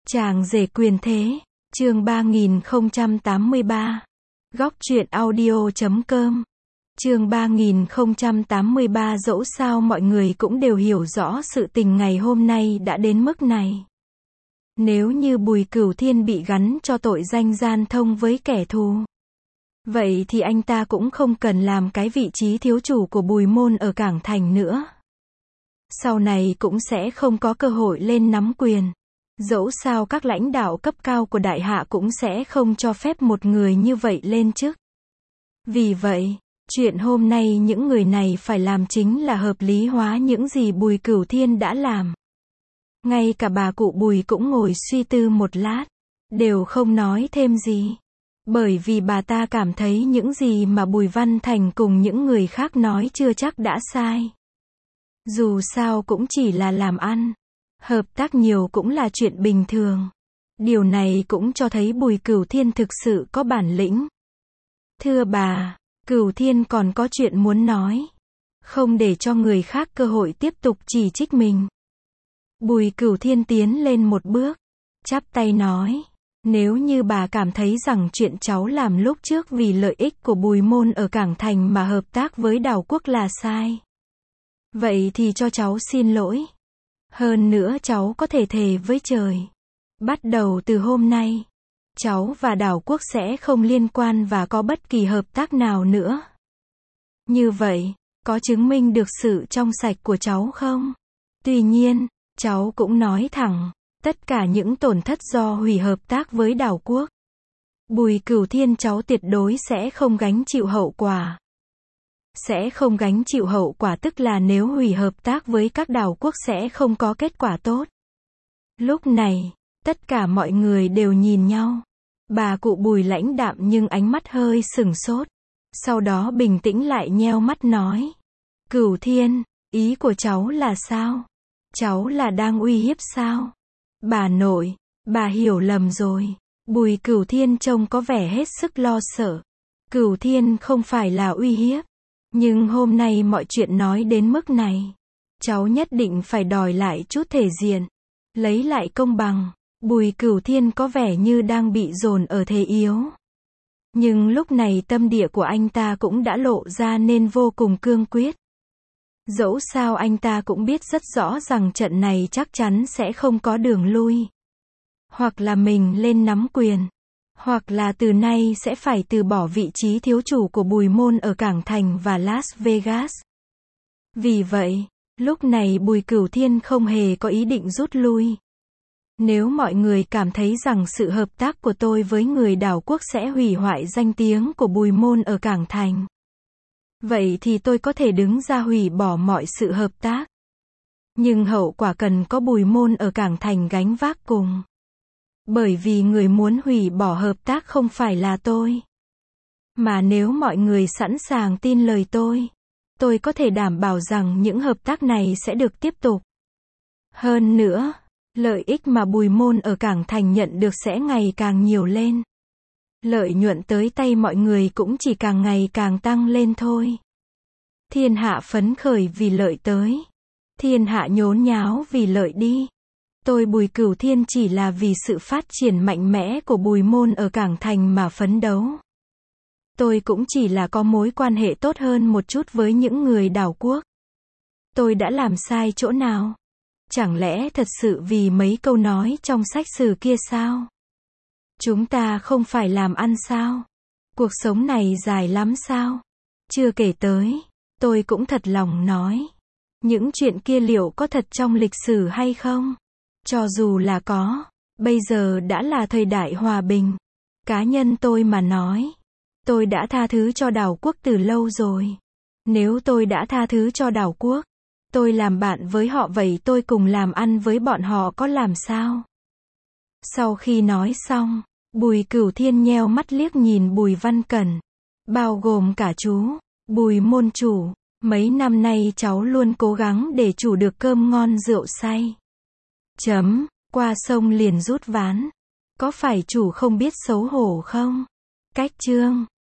Chàng rể quyền thế, chương 3083. Góc truyện audio.com. Chương 3083. Dẫu sao mọi người cũng đều hiểu rõ sự tình ngày hôm nay đã đến mức này. Nếu như Bùi Cửu Thiên bị gắn cho tội danh gian thông với kẻ thù, vậy thì anh ta cũng không cần làm cái vị trí thiếu chủ của Bùi môn ở Cảng Thành nữa. Sau này cũng sẽ không có cơ hội lên nắm quyền. Dẫu sao các lãnh đạo cấp cao của đại hạ cũng sẽ không cho phép một người như vậy lên chức. Vì vậy, chuyện hôm nay những người này phải làm chính là hợp lý hóa những gì Bùi Cửu Thiên đã làm. Ngay cả bà cụ Bùi cũng ngồi suy tư một lát, đều không nói thêm gì. Bởi vì bà ta cảm thấy những gì mà Bùi Văn Thành cùng những người khác nói chưa chắc đã sai. Dù sao cũng chỉ là làm ăn. Hợp tác nhiều cũng là chuyện bình thường. Điều này cũng cho thấy Bùi Cửu Thiên thực sự có bản lĩnh. Thưa bà, Cửu Thiên còn có chuyện muốn nói. Không để cho người khác cơ hội tiếp tục chỉ trích mình. Bùi Cửu Thiên tiến lên một bước, chắp tay nói. Nếu như bà cảm thấy rằng chuyện cháu làm lúc trước vì lợi ích của Bùi môn ở Cảng Thành mà hợp tác với Đảo Quốc là sai, vậy thì cho cháu xin lỗi. Hơn nữa cháu có thể thề với trời. Bắt đầu từ hôm nay, cháu và Đảo Quốc sẽ không liên quan và có bất kỳ hợp tác nào nữa. Như vậy, có chứng minh được sự trong sạch của cháu không? Tuy nhiên, cháu cũng nói thẳng, tất cả những tổn thất do hủy hợp tác với Đảo Quốc, Bùi Cửu Thiên cháu tuyệt đối sẽ không gánh chịu hậu quả. Sẽ không gánh chịu hậu quả tức là nếu hủy hợp tác với các đảo quốc sẽ không có kết quả tốt. Lúc này, tất cả mọi người đều nhìn nhau. Bà cụ Bùi lãnh đạm nhưng ánh mắt hơi sừng sốt. Sau đó bình tĩnh lại nheo mắt nói. Cửu Thiên, ý của cháu là sao? Cháu là đang uy hiếp sao? Bà nội, bà hiểu lầm rồi. Bùi Cửu Thiên trông có vẻ hết sức lo sợ. Cửu Thiên không phải là uy hiếp. Nhưng hôm nay mọi chuyện nói đến mức này, cháu nhất định phải đòi lại chút thể diện, lấy lại công bằng. Bùi Cửu Thiên có vẻ như đang bị dồn ở thế yếu. Nhưng lúc này tâm địa của anh ta cũng đã lộ ra nên vô cùng cương quyết. Dẫu sao anh ta cũng biết rất rõ rằng trận này chắc chắn sẽ không có đường lui. Hoặc là mình lên nắm quyền, hoặc là từ nay sẽ phải từ bỏ vị trí thiếu chủ của Bùi môn ở Cảng Thành và Las Vegas. Vì vậy, lúc này Bùi Cửu Thiên không hề có ý định rút lui. Nếu mọi người cảm thấy rằng sự hợp tác của tôi với người đảo quốc sẽ hủy hoại danh tiếng của Bùi môn ở Cảng Thành, vậy thì tôi có thể đứng ra hủy bỏ mọi sự hợp tác. Nhưng hậu quả cần có Bùi môn ở Cảng Thành gánh vác cùng. Bởi vì người muốn hủy bỏ hợp tác không phải là tôi. Mà nếu mọi người sẵn sàng tin lời tôi có thể đảm bảo rằng những hợp tác này sẽ được tiếp tục. Hơn nữa, lợi ích mà Bùi môn ở Cảng Thành nhận được sẽ ngày càng nhiều lên. Lợi nhuận tới tay mọi người cũng chỉ càng ngày càng tăng lên thôi. Thiên hạ phấn khởi vì lợi tới. Thiên hạ nhốn nháo vì lợi đi. Tôi Bùi Cửu Thiên chỉ là vì sự phát triển mạnh mẽ của Bùi môn ở Cảng Thành mà phấn đấu. Tôi cũng chỉ là có mối quan hệ tốt hơn một chút với những người đảo quốc. Tôi đã làm sai chỗ nào? Chẳng lẽ thật sự vì mấy câu nói trong sách sử kia sao? Chúng ta không phải làm ăn sao? Cuộc sống này dài lắm sao? Chưa kể tới, tôi cũng thật lòng nói. Những chuyện kia liệu có thật trong lịch sử hay không? Cho dù là có, bây giờ đã là thời đại hòa bình. Cá nhân tôi mà nói, tôi đã tha thứ cho đảo quốc từ lâu rồi. Nếu tôi đã tha thứ cho đảo quốc, tôi làm bạn với họ vậy tôi cùng làm ăn với bọn họ có làm sao? Sau khi nói xong, Bùi Cửu Thiên nheo mắt liếc nhìn Bùi Văn Cẩn, bao gồm cả chú, Bùi môn chủ. Mấy năm nay cháu luôn cố gắng để chủ được cơm ngon rượu say. Qua sông liền rút ván. Có phải chủ không biết xấu hổ không? Cách chương